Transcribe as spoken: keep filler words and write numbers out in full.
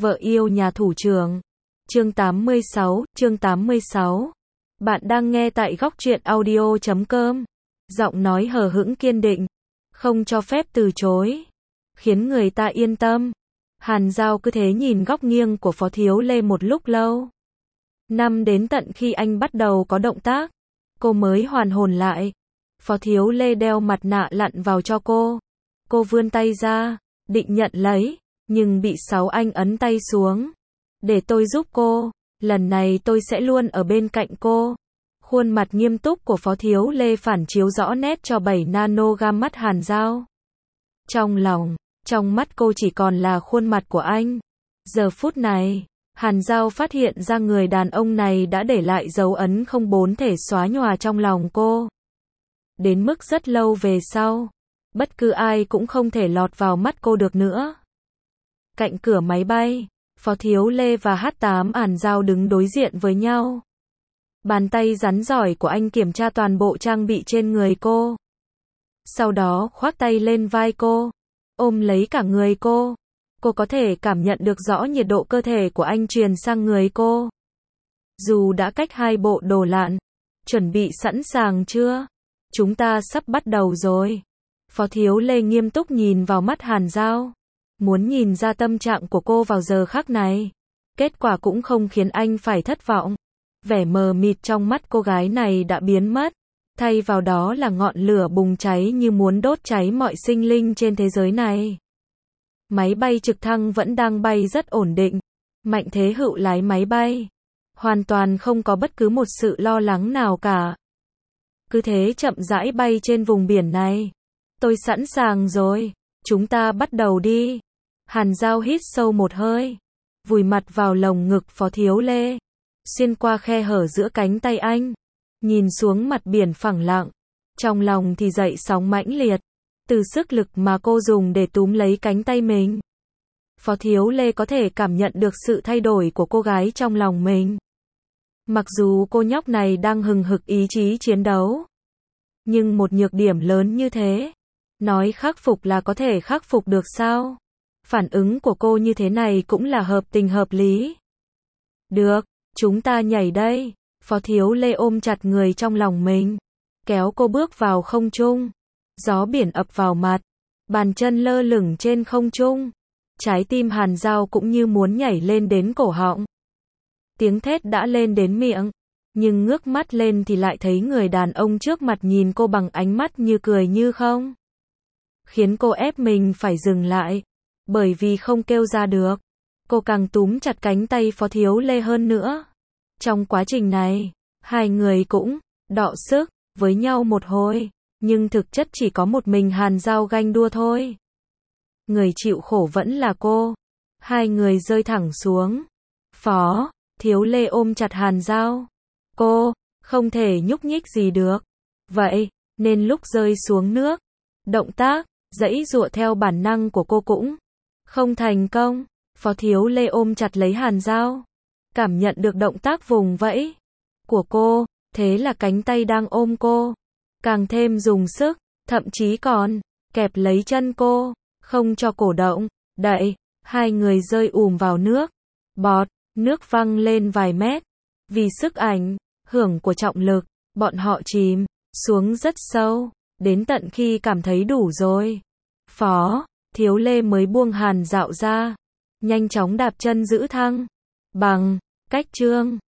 Vợ yêu nhà thủ trưởng. Chương tám mươi sáu, chương tám mươi sáu. Bạn đang nghe tại góc truyện audio chấm com. Giọng nói hờ hững kiên định, không cho phép từ chối, khiến người ta yên tâm. Hàn Giao cứ thế nhìn góc nghiêng của Phó Thiếu Lê một lúc lâu. Năm đến tận khi anh bắt đầu có động tác, cô mới hoàn hồn lại. Phó Thiếu Lê đeo mặt nạ lặn vào cho cô. Cô vươn tay ra, định nhận lấy, nhưng bị Sáu Anh ấn tay xuống. Để tôi giúp cô, lần này tôi sẽ luôn ở bên cạnh cô. Khuôn mặt nghiêm túc của Phó Thiếu Lê phản chiếu rõ nét cho bảy nanogram mắt Hàn Giao. Trong lòng, trong mắt cô chỉ còn là khuôn mặt của anh. Giờ phút này, Hàn Giao phát hiện ra người đàn ông này đã để lại dấu ấn không bốn thể xóa nhòa trong lòng cô. Đến mức rất lâu về sau, bất cứ ai cũng không thể lọt vào mắt cô được nữa. Cạnh cửa máy bay, Phó Thiếu Lê và hát tám Hàn Giao đứng đối diện với nhau. Bàn tay rắn giỏi của anh kiểm tra toàn bộ trang bị trên người cô. Sau đó khoác tay lên vai cô, ôm lấy cả người cô. Cô có thể cảm nhận được rõ nhiệt độ cơ thể của anh truyền sang người cô. Dù đã cách hai bộ đồ lặn, chuẩn bị sẵn sàng chưa? Chúng ta sắp bắt đầu rồi. Phó Thiếu Lê nghiêm túc nhìn vào mắt Hàn Giao, muốn nhìn ra tâm trạng của cô vào giờ khắc này. Kết quả cũng không khiến anh phải thất vọng. Vẻ mờ mịt trong mắt cô gái này đã biến mất, thay vào đó là ngọn lửa bùng cháy như muốn đốt cháy mọi sinh linh trên thế giới này. Máy bay trực thăng vẫn đang bay rất ổn định. Mạnh Thế Hữu lái máy bay, hoàn toàn không có bất cứ một sự lo lắng nào cả. Cứ thế chậm rãi bay trên vùng biển này. Tôi sẵn sàng rồi, chúng ta bắt đầu đi. Hàn Giao hít sâu một hơi, vùi mặt vào lồng ngực Phó Thiếu Lê, xuyên qua khe hở giữa cánh tay anh, nhìn xuống mặt biển phẳng lặng. Trong lòng thì dậy sóng mãnh liệt, từ sức lực mà cô dùng để túm lấy cánh tay mình. Phó Thiếu Lê có thể cảm nhận được sự thay đổi của cô gái trong lòng mình. Mặc dù cô nhóc này đang hừng hực ý chí chiến đấu, nhưng một nhược điểm lớn như thế, nói khắc phục là có thể khắc phục được sao? Phản ứng của cô như thế này cũng là hợp tình hợp lý. Được, chúng ta nhảy đây. Phó Thiếu Lê ôm chặt người trong lòng mình, kéo cô bước vào không trung. Gió biển ập vào mặt, bàn chân lơ lửng trên không trung. Trái tim Hàn Giao cũng như muốn nhảy lên đến cổ họng. Tiếng thét đã lên đến miệng, nhưng ngước mắt lên thì lại thấy người đàn ông trước mặt nhìn cô bằng ánh mắt như cười như không. Khiến cô ép mình phải dừng lại, bởi vì không kêu ra được. Cô càng túm chặt cánh tay Phó Thiếu Lê hơn nữa. Trong quá trình này, hai người cũng đọ sức với nhau một hồi, nhưng thực chất chỉ có một mình Hàn Giao ganh đua thôi. Người chịu khổ vẫn là cô. Hai người rơi thẳng xuống. Phó Thiếu Lê ôm chặt Hàn Giao. Cô không thể nhúc nhích gì được. Vậy nên lúc rơi xuống nước, động tác giãy giụa theo bản năng của cô cũng không thành công. Phó Thiếu Lê ôm chặt lấy Hàn Giao, cảm nhận được động tác vùng vẫy của cô, thế là cánh tay đang ôm cô càng thêm dùng sức, thậm chí còn kẹp lấy chân cô, không cho cổ động. Đẩy, hai người rơi ùm vào nước. Bọt nước văng lên vài mét. Vì sức ảnh hưởng của trọng lực, bọn họ chìm xuống rất sâu, đến tận khi cảm thấy đủ rồi. Phó Thiếu Lê mới buông Hàn Dạo ra, nhanh chóng đạp chân giữ thăng bằng cách chương.